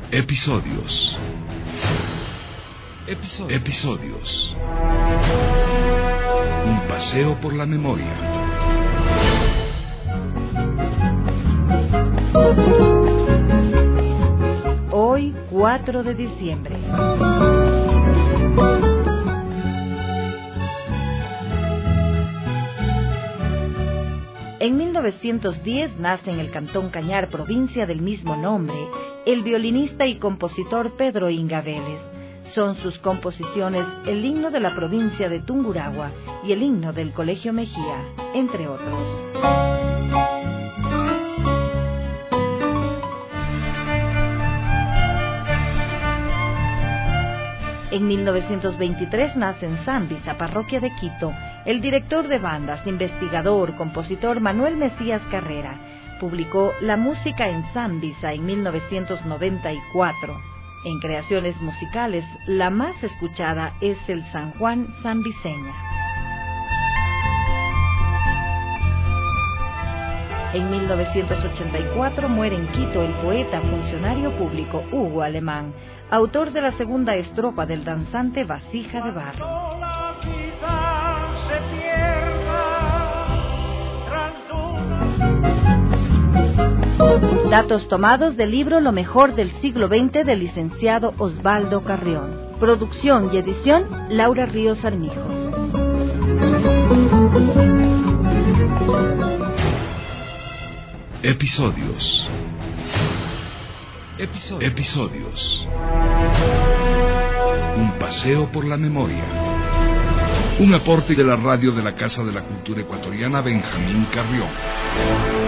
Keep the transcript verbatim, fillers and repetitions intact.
Episodios. Episodios. Episodios. Un paseo por la memoria. Hoy, cuatro de diciembre. En mil novecientos diez nace en el Cantón Cañar, provincia del mismo nombre, el violinista y compositor Pedro Inga Vélez. Son sus composiciones el himno de la provincia de Tungurahua y el himno del Colegio Mejía, entre otros. En mil novecientos veintitrés nace en Zambisa, parroquia de Quito, el director de bandas, investigador, compositor Manuel Mesías Carrera. Publicó La música en Zambisa en mil novecientos noventa y cuatro. En creaciones musicales, la más escuchada es el San Juan Zambiseña. En mil novecientos ochenta y cuatro muere en Quito el poeta funcionario público Hugo Alemán, autor de la segunda estrofa del danzante Vasija de Barro. Datos tomados del libro Lo mejor del siglo veinte del licenciado Osvaldo Carrión. Producción y edición Laura Ríos Armijos. Episodios. Episodios. Episodios. Un paseo por la memoria. Un aporte de la radio de la Casa de la Cultura Ecuatoriana Benjamín Carrión.